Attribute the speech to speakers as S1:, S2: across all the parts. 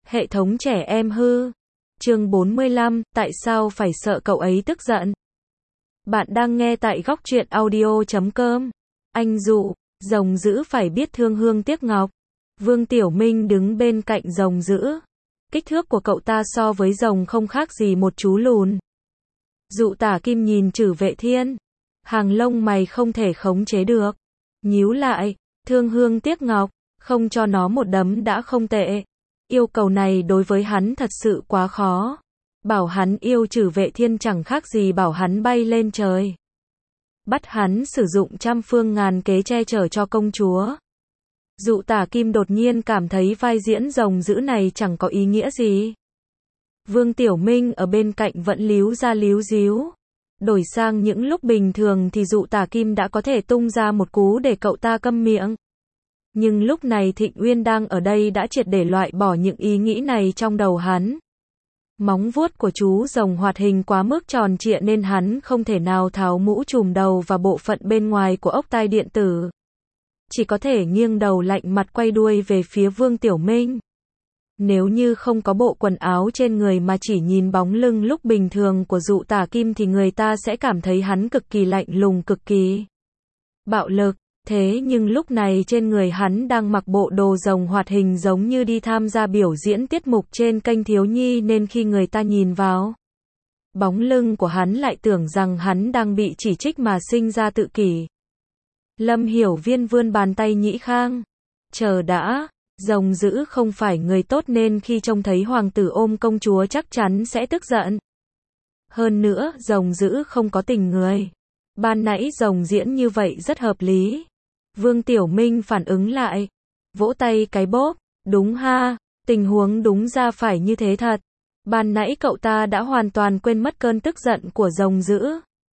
S1: Hệ thống trẻ em hư. Chương 45, tại sao phải sợ cậu ấy tức giận? Bạn đang nghe tại góc truyện audio.com. Anh dụ, rồng dữ phải biết thương hương tiếc ngọc. Vương Tiểu Minh đứng bên cạnh rồng dữ. Kích thước của cậu ta so với rồng không khác gì một chú lùn. Dụ Tả Kim nhìn Trử Vệ Thiên. Hàng lông mày không thể khống chế được. Nhíu lại, thương hương tiếc ngọc, không cho nó một đấm đã không tệ. Yêu cầu này đối với hắn thật sự quá khó. Bảo hắn yêu Trử Vệ Thiên chẳng khác gì bảo hắn bay lên trời. Bắt hắn sử dụng trăm phương ngàn kế che chở cho công chúa. Dụ Tả Kim đột nhiên cảm thấy vai diễn rồng dữ này chẳng có ý nghĩa gì. Vương Tiểu Minh ở bên cạnh vẫn líu ra líu díu. Đổi sang những lúc bình thường thì Dụ Tả Kim đã có thể tung ra một cú để cậu ta câm miệng. Nhưng lúc này Thịnh Uyên đang ở đây đã triệt để loại bỏ những ý nghĩ này trong đầu hắn. Móng vuốt của chú rồng hoạt hình quá mức tròn trịa nên hắn không thể nào tháo mũ trùm đầu và bộ phận bên ngoài của ốc tai điện tử. Chỉ có thể nghiêng đầu lạnh mặt quay đuôi về phía Vương Tiểu Minh. Nếu như không có bộ quần áo trên người mà chỉ nhìn bóng lưng lúc bình thường của Dụ Tả Kim thì người ta sẽ cảm thấy hắn cực kỳ lạnh lùng, cực kỳ bạo lực. Thế nhưng lúc này trên người hắn đang mặc bộ đồ rồng hoạt hình giống như đi tham gia biểu diễn tiết mục trên kênh thiếu nhi nên khi người ta nhìn vào bóng lưng của hắn lại tưởng rằng hắn đang bị chỉ trích mà sinh ra tự kỷ. Lâm Hiểu Viên vươn bàn tay nhĩ khang. Chờ đã, rồng dữ không phải người tốt nên khi trông thấy hoàng tử ôm công chúa chắc chắn sẽ tức giận. Hơn nữa, rồng dữ không có tình người. Ban nãy rồng diễn như vậy rất hợp lý. Vương Tiểu Minh phản ứng lại. Vỗ tay cái bóp. Đúng ha, tình huống đúng ra phải như thế thật. Ban nãy cậu ta đã hoàn toàn quên mất cơn tức giận của rồng dữ.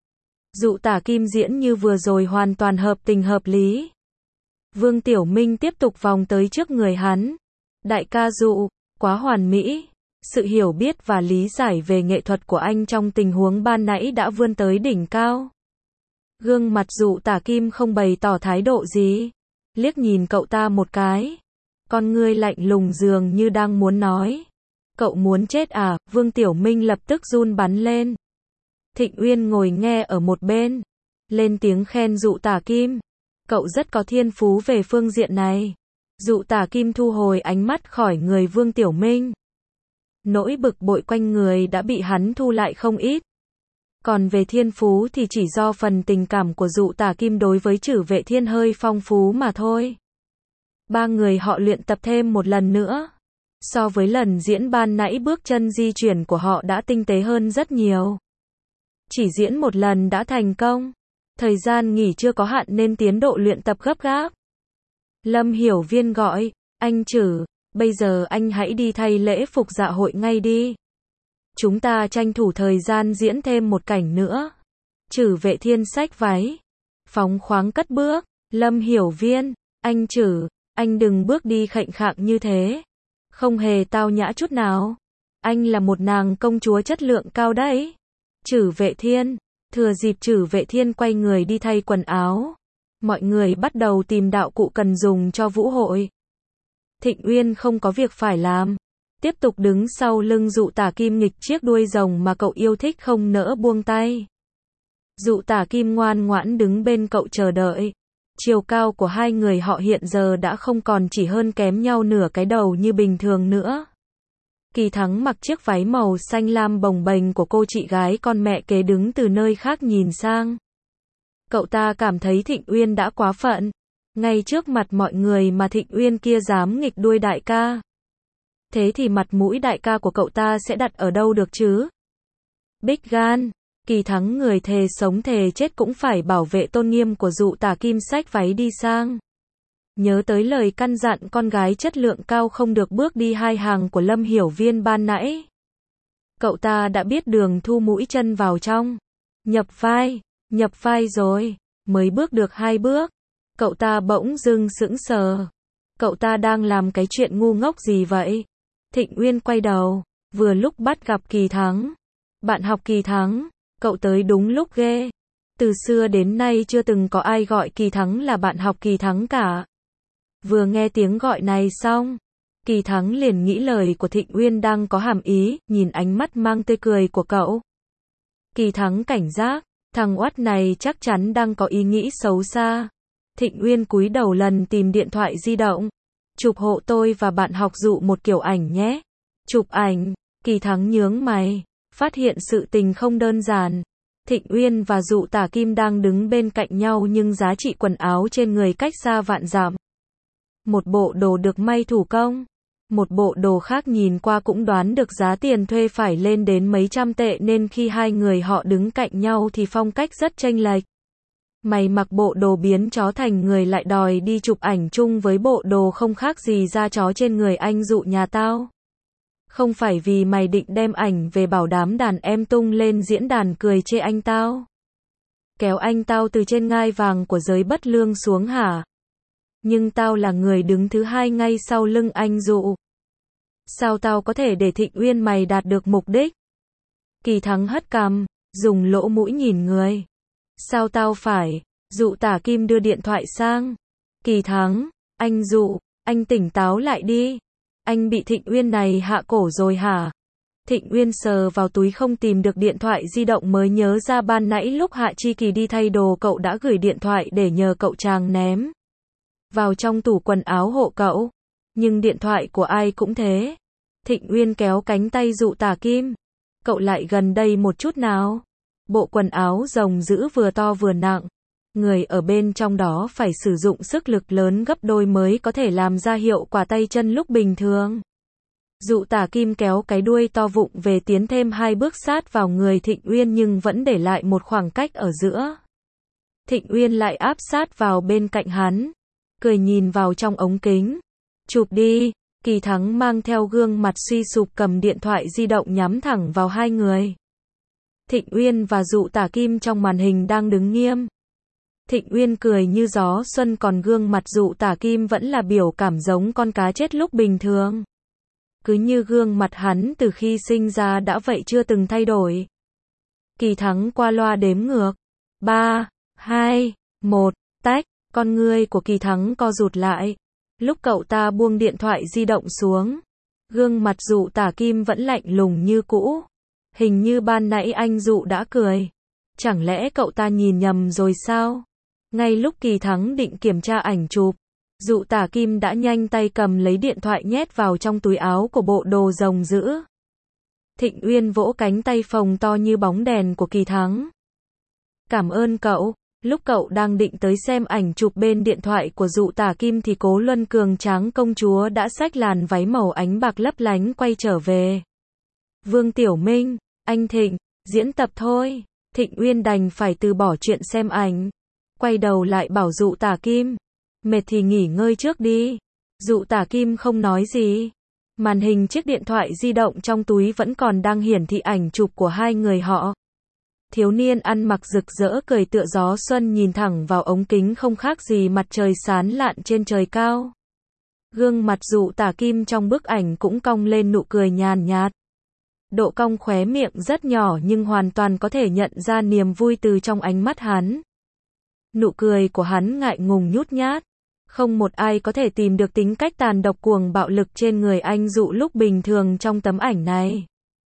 S1: Dụ Tả Kim diễn như vừa rồi hoàn toàn hợp tình hợp lý. Vương Tiểu Minh tiếp tục vòng tới trước người hắn. Đại ca Dụ, quá hoàn mỹ. Sự hiểu biết và lý giải về nghệ thuật của anh trong tình huống ban nãy đã vươn tới đỉnh cao. Gương mặt Dụ Tả Kim không bày tỏ thái độ gì. Liếc nhìn cậu ta một cái. Con ngươi lạnh lùng dường như đang muốn nói. Cậu muốn chết à? Vương Tiểu Minh lập tức run bắn lên. Thịnh Uyên ngồi nghe ở một bên. Lên tiếng khen Dụ Tả Kim. Cậu rất có thiên phú về phương diện này. Dụ Tả Kim thu hồi ánh mắt khỏi người Vương Tiểu Minh. Nỗi bực bội quanh người đã bị hắn thu lại không ít. Còn về thiên phú thì chỉ do phần tình cảm của Dụ Tả Kim đối với Trử Vệ Thiên hơi phong phú mà thôi. Ba người họ luyện tập thêm một lần nữa. So với lần diễn ban nãy bước chân di chuyển của họ đã tinh tế hơn rất nhiều. Chỉ diễn một lần đã thành công. Thời gian nghỉ chưa có hạn nên tiến độ luyện tập gấp gáp. Lâm Hiểu Viên gọi, anh Trử, bây giờ anh hãy đi thay lễ phục dạ hội ngay đi. Chúng ta tranh thủ thời gian diễn thêm một cảnh nữa. Trử Vệ Thiên xách váy. Phóng khoáng cất bước. Lâm Hiểu Viên, anh Trử, anh đừng bước đi khệnh khạng như thế. Không hề tao nhã chút nào. Anh là một nàng công chúa chất lượng cao đấy. Trử Vệ Thiên. Thừa dịp Trử Vệ Thiên quay người đi thay quần áo. Mọi người bắt đầu tìm đạo cụ cần dùng cho vũ hội. Thịnh Uyên không có việc phải làm. Tiếp tục đứng sau lưng Dụ Tả Kim nghịch chiếc đuôi rồng mà cậu yêu thích không nỡ buông tay. Dụ Tả Kim ngoan ngoãn đứng bên cậu chờ đợi. Chiều cao của hai người họ hiện giờ đã không còn chỉ hơn kém nhau nửa cái đầu như bình thường nữa. Kỳ Thắng mặc chiếc váy màu xanh lam bồng bềnh của cô chị gái con mẹ kế đứng từ nơi khác nhìn sang. Cậu ta cảm thấy Thịnh Uyên đã quá phận. Ngay trước mặt mọi người mà Thịnh Uyên kia dám nghịch đuôi đại ca. Thế thì mặt mũi đại ca của cậu ta sẽ đặt ở đâu được chứ? Bích gan, Kỳ Thắng người thề sống thề chết cũng phải bảo vệ tôn nghiêm của Dụ Tả Kim xách váy đi sang. Nhớ tới lời căn dặn con gái chất lượng cao không được bước đi hai hàng của Lâm Hiểu Viên ban nãy. Cậu ta đã biết đường thu mũi chân vào trong. Nhập vai rồi, mới bước được 2 bước. Cậu ta bỗng dưng sững sờ. Cậu ta đang làm cái chuyện ngu ngốc gì vậy? Thịnh Uyên quay đầu, vừa lúc bắt gặp Kỳ Thắng. Bạn học Kỳ Thắng, cậu tới đúng lúc ghê. Từ xưa đến nay chưa từng có ai gọi Kỳ Thắng là bạn học Kỳ Thắng cả. Vừa nghe tiếng gọi này xong, Kỳ Thắng liền nghĩ lời của Thịnh Uyên đang có hàm ý, nhìn ánh mắt mang tươi cười của cậu. Kỳ Thắng cảnh giác, thằng oắt này chắc chắn đang có ý nghĩ xấu xa. Thịnh Uyên cúi đầu lần tìm điện thoại di động. Chụp hộ tôi và bạn học Dụ một kiểu ảnh nhé. Chụp ảnh, Kỳ Thắng nhướng mày, phát hiện sự tình không đơn giản. Thịnh Uyên và Dụ Tả Kim đang đứng bên cạnh nhau nhưng giá trị quần áo trên người cách xa vạn dặm. Một bộ đồ được may thủ công, một bộ đồ khác nhìn qua cũng đoán được giá tiền thuê phải lên đến mấy trăm tệ nên khi hai người họ đứng cạnh nhau thì phong cách rất chênh lệch. Mày mặc bộ đồ biến chó thành người lại đòi đi chụp ảnh chung với bộ đồ không khác gì da chó trên người anh Dụ nhà tao. Không phải vì mày định đem ảnh về bảo đám đàn em tung lên diễn đàn cười chê anh tao, kéo anh tao từ trên ngai vàng của giới bất lương xuống hả? Nhưng tao là người đứng thứ hai ngay sau lưng anh Dụ. Sao tao có thể để Thịnh Uyên mày đạt được mục đích? Kỳ Thắng hất cằm, dùng lỗ mũi nhìn người. Sao tao phải? Dụ Tả Kim đưa điện thoại sang. Kỳ Thắng, anh Dụ, anh tỉnh táo lại đi. Anh bị Thịnh Uyên này hạ cổ rồi hả? Thịnh Uyên sờ vào túi không tìm được điện thoại di động mới nhớ ra ban nãy lúc Hạ Chi Kỳ đi thay đồ cậu đã gửi điện thoại để nhờ cậu chàng ném vào trong tủ quần áo hộ cậu. Nhưng điện thoại của ai cũng thế. Thịnh Uyên kéo cánh tay Dụ Tả Kim. Cậu lại gần đây một chút nào. Bộ quần áo rồng dữ vừa to vừa nặng. Người ở bên trong đó phải sử dụng sức lực lớn gấp đôi mới có thể làm ra hiệu quả tay chân lúc bình thường. Dụ Tả Kim kéo cái đuôi to vụng về tiến thêm 2 bước sát vào người Thịnh Uyên nhưng vẫn để lại một khoảng cách ở giữa. Thịnh Uyên lại áp sát vào bên cạnh hắn, cười nhìn vào trong ống kính. Chụp đi. Kỳ Thắng mang theo gương mặt suy sụp cầm điện thoại di động nhắm thẳng vào hai người. Thịnh Uyên và Dụ Tả Kim trong màn hình đang đứng nghiêm. Thịnh Uyên cười như gió xuân còn gương mặt Dụ Tả Kim vẫn là biểu cảm giống con cá chết lúc bình thường. Cứ như gương mặt hắn từ khi sinh ra đã vậy chưa từng thay đổi. Kỳ Thắng qua loa đếm ngược. 3, 2, 1, tách. Con ngươi của Kỳ Thắng co rụt lại. Lúc cậu ta buông điện thoại di động xuống, gương mặt Dụ Tả Kim vẫn lạnh lùng như cũ. Hình như ban nãy anh Dụ đã cười. Chẳng lẽ cậu ta nhìn nhầm rồi sao? Ngay lúc Kỳ Thắng định kiểm tra ảnh chụp, Dụ Tả Kim đã nhanh tay cầm lấy điện thoại nhét vào trong túi áo của bộ đồ rồng dữ. Thịnh Uyên vỗ cánh tay phồng to như bóng đèn của Kỳ Thắng. Cảm ơn cậu. Lúc cậu đang định tới xem ảnh chụp bên điện thoại của Dụ Tả Kim thì Cố Luân cường tráng công chúa đã xách làn váy màu ánh bạc lấp lánh quay trở về. Vương Tiểu Minh, anh Thịnh, diễn tập thôi. Thịnh Uyên đành phải từ bỏ chuyện xem ảnh. Quay đầu lại bảo Dụ Tả Kim, mệt thì nghỉ ngơi trước đi. Dụ Tả Kim không nói gì. Màn hình chiếc điện thoại di động trong túi vẫn còn đang hiển thị ảnh chụp của hai người họ. Thiếu niên ăn mặc rực rỡ cười tựa gió xuân nhìn thẳng vào ống kính không khác gì mặt trời sáng lạn trên trời cao. Gương mặt Dụ Tả Kim trong bức ảnh cũng cong lên nụ cười nhàn nhạt. Độ cong khóe miệng rất nhỏ nhưng hoàn toàn có thể nhận ra niềm vui từ trong ánh mắt hắn. Nụ cười của hắn ngại ngùng nhút nhát. Không một ai có thể tìm được tính cách tàn độc cuồng bạo lực trên người anh Dụ lúc bình thường trong tấm ảnh này.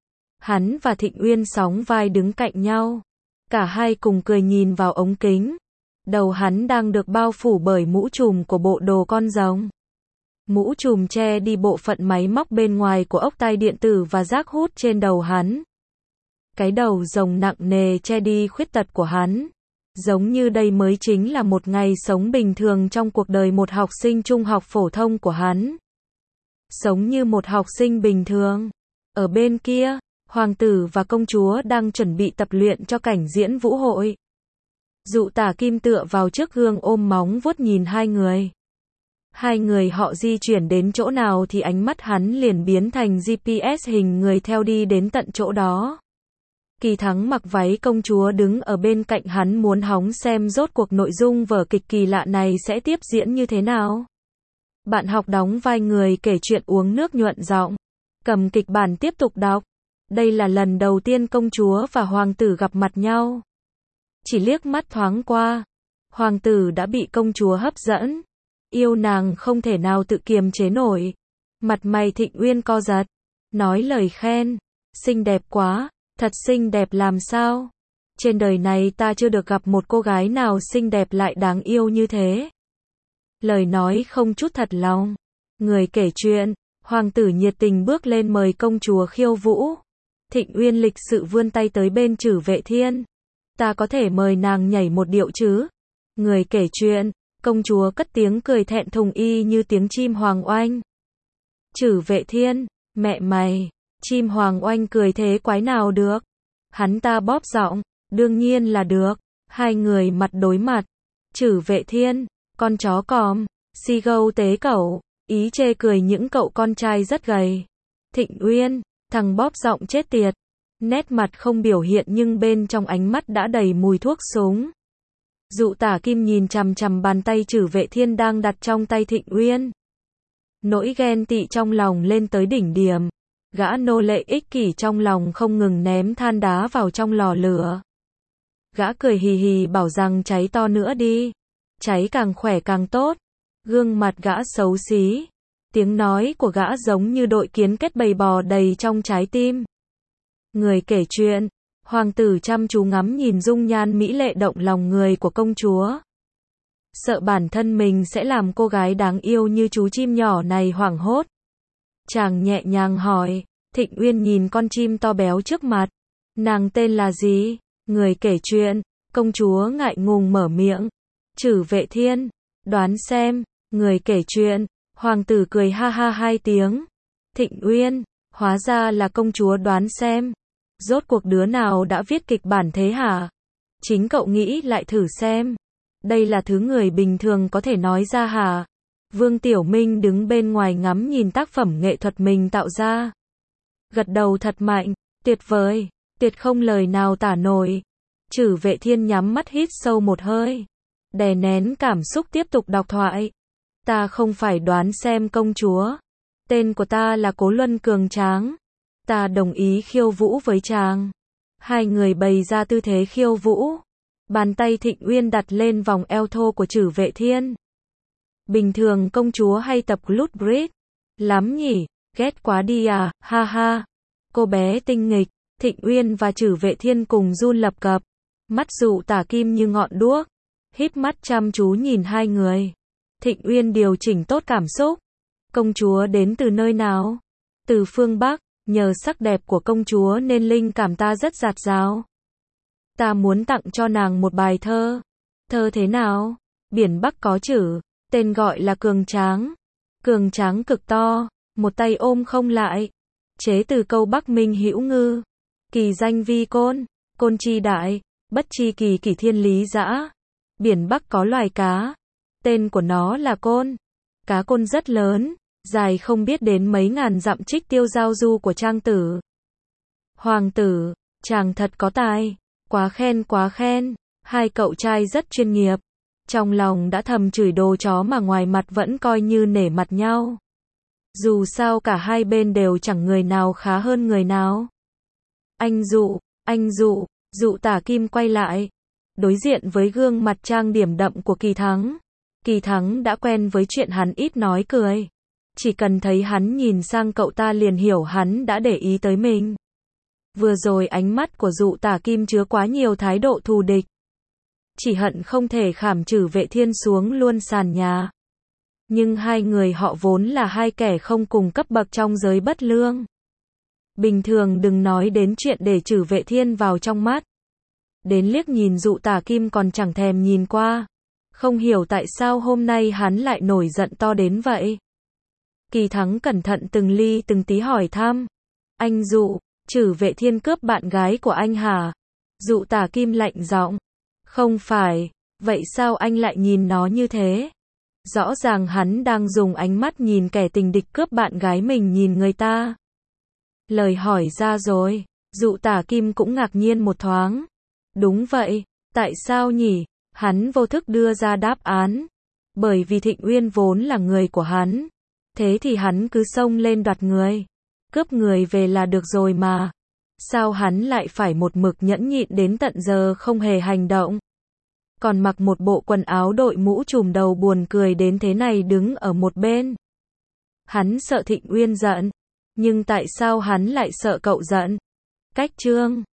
S1: Hắn và Thịnh Uyên sóng vai đứng cạnh nhau. Cả hai cùng cười nhìn vào ống kính. Đầu hắn đang được bao phủ bởi mũ trùm của bộ đồ con rồng. Mũ trùm che đi bộ phận máy móc bên ngoài của ốc tai điện tử và rác hút trên đầu hắn. Cái đầu rồng nặng nề che đi khuyết tật của hắn. Giống như đây mới chính là một ngày sống bình thường trong cuộc đời một học sinh trung học phổ thông của hắn. Sống như một học sinh bình thường. Ở bên kia, hoàng tử và công chúa đang chuẩn bị tập luyện cho cảnh diễn vũ hội. Dụ Tả Kim tựa vào trước gương ôm móng vuốt nhìn hai người. Hai người họ di chuyển đến chỗ nào thì ánh mắt hắn liền biến thành GPS hình người theo đi đến tận chỗ đó. Kỳ Thắng mặc váy công chúa đứng ở bên cạnh hắn muốn hóng xem rốt cuộc nội dung vở kịch kỳ lạ này sẽ tiếp diễn như thế nào. Bạn học đóng vai người kể chuyện uống nước nhuận giọng, cầm kịch bản tiếp tục đọc. Đây là lần đầu tiên công chúa và hoàng tử gặp mặt nhau. Chỉ liếc mắt thoáng qua, hoàng tử đã bị công chúa hấp dẫn. Yêu nàng không thể nào tự kiềm chế nổi. Mặt mày Thịnh Uyên co giật, nói lời khen, xinh đẹp quá, thật xinh đẹp làm sao? Trên đời này ta chưa được gặp một cô gái nào xinh đẹp lại đáng yêu như thế. Lời nói không chút thật lòng. Người kể chuyện, hoàng tử nhiệt tình bước lên mời công chúa khiêu vũ. Thịnh Uyên lịch sự vươn tay tới bên Trử Vệ Thiên. Ta có thể mời nàng nhảy một điệu chứ? Người kể chuyện, công chúa cất tiếng cười thẹn thùng y như tiếng chim hoàng oanh. Trử Vệ Thiên, mẹ mày, chim hoàng oanh cười thế quái nào được? Hắn ta bóp giọng, đương nhiên là được. Hai người mặt đối mặt. Trử Vệ Thiên, con chó còm, si gâu tế cẩu, ý chê cười những cậu con trai rất gầy. Thịnh Uyên, thằng bóp giọng chết tiệt. Nét mặt không biểu hiện nhưng bên trong ánh mắt đã đầy mùi thuốc súng. Dụ Tả Kim nhìn chằm chằm bàn tay Trử Vệ Thiên đang đặt trong tay Thịnh Uyên. Nỗi ghen tị trong lòng lên tới đỉnh điểm. Gã nô lệ ích kỷ trong lòng không ngừng ném than đá vào trong lò lửa. Gã cười hì hì bảo rằng cháy to nữa đi. Cháy càng khỏe càng tốt. Gương mặt gã xấu xí. Tiếng nói của gã giống như đội kiến kết bầy bò đầy trong trái tim. Người kể chuyện, hoàng tử chăm chú ngắm nhìn dung nhan mỹ lệ động lòng người của công chúa. Sợ bản thân mình sẽ làm cô gái đáng yêu như chú chim nhỏ này hoảng hốt. Chàng nhẹ nhàng hỏi, Thịnh Uyên nhìn con chim to béo trước mặt. Nàng tên là gì? Người kể chuyện, công chúa ngại ngùng mở miệng. Trử Vệ Thiên, đoán xem. Người kể chuyện, hoàng tử cười ha ha hai tiếng. Thịnh Uyên, hóa ra là công chúa đoán xem. Rốt cuộc đứa nào đã viết kịch bản thế hả? Chính cậu nghĩ lại thử xem. Đây là thứ người bình thường có thể nói ra hả? Vương Tiểu Minh đứng bên ngoài ngắm nhìn tác phẩm nghệ thuật mình tạo ra. Gật đầu thật mạnh, tuyệt vời, tuyệt không lời nào tả nổi. Trử Vệ Thiên nhắm mắt hít sâu một hơi. Đè nén cảm xúc tiếp tục đọc thoại. Ta không phải đoán xem công chúa. Tên của ta là Cố Luân Cường Tráng. Ta đồng ý khiêu vũ với chàng. Hai người bày ra tư thế khiêu vũ. Bàn tay Thịnh Uyên đặt lên vòng eo thô của Trử Vệ Thiên. Bình thường công chúa hay tập glute bridge. Lắm nhỉ, ghét quá đi à, ha ha. Cô bé tinh nghịch, Thịnh Uyên và Trử Vệ Thiên cùng run lập cập. Mắt Dụ Tả Kim như ngọn đuốc. Híp mắt chăm chú nhìn hai người. Thịnh Uyên điều chỉnh tốt cảm xúc. Công chúa đến từ nơi nào? Từ phương Bắc, nhờ sắc đẹp của công chúa nên linh cảm ta rất dạt dào. Ta muốn tặng cho nàng một bài thơ. Thơ thế nào? Biển Bắc có chữ, tên gọi là Cường Tráng. Cường tráng cực to, một tay ôm không lại. Chế từ câu Bắc Minh Hữu Ngư. Kỳ danh vi côn, côn chi đại, bất chi kỳ kỷ thiên lý dã. Biển Bắc có loài cá. Tên của nó là côn. Cá côn rất lớn, dài không biết đến mấy ngàn dặm trích tiêu giao du của trang tử. Hoàng tử, chàng thật có tài. Quá khen quá khen. Hai cậu trai rất chuyên nghiệp. Trong lòng đã thầm chửi đồ chó mà ngoài mặt vẫn coi như nể mặt nhau. Dù sao cả hai bên đều chẳng người nào khá hơn người nào. Anh Dụ, Dụ Tả Kim quay lại. Đối diện với gương mặt trang điểm đậm của Kỳ Thắng. Kỳ Thắng đã quen với chuyện hắn ít nói cười. Chỉ cần thấy hắn nhìn sang cậu ta liền hiểu hắn đã để ý tới mình. Vừa rồi ánh mắt của Dụ Tả Kim chứa quá nhiều thái độ thù địch. Chỉ hận không thể khảm Trử Vệ Thiên xuống luôn sàn nhà. Nhưng hai người họ vốn là hai kẻ không cùng cấp bậc trong giới bất lương. Bình thường đừng nói đến chuyện để Trử Vệ Thiên vào trong mắt. Đến liếc nhìn Dụ Tả Kim còn chẳng thèm nhìn qua. Không hiểu tại sao hôm nay hắn lại nổi giận to đến vậy. Kỳ Thắng cẩn thận từng ly từng tí hỏi thăm. Anh Dụ, Trử Vệ Thiên cướp bạn gái của anh hả? Dụ Tả Kim lạnh giọng. Không phải, vậy sao anh lại nhìn nó như thế? Rõ ràng hắn đang dùng ánh mắt nhìn kẻ tình địch cướp bạn gái mình nhìn người ta. Lời hỏi ra rồi, Dụ Tả Kim cũng ngạc nhiên một thoáng. Đúng vậy, tại sao nhỉ? Hắn vô thức đưa ra đáp án. Bởi vì Thịnh Uyên vốn là người của hắn. Thế thì hắn cứ xông lên đoạt người. Cướp người về là được rồi mà. Sao hắn lại phải một mực nhẫn nhịn đến tận giờ không hề hành động? Còn mặc một bộ quần áo đội mũ trùm đầu buồn cười đến thế này đứng ở một bên. Hắn sợ Thịnh Uyên giận. Nhưng tại sao hắn lại sợ cậu giận? Cách chương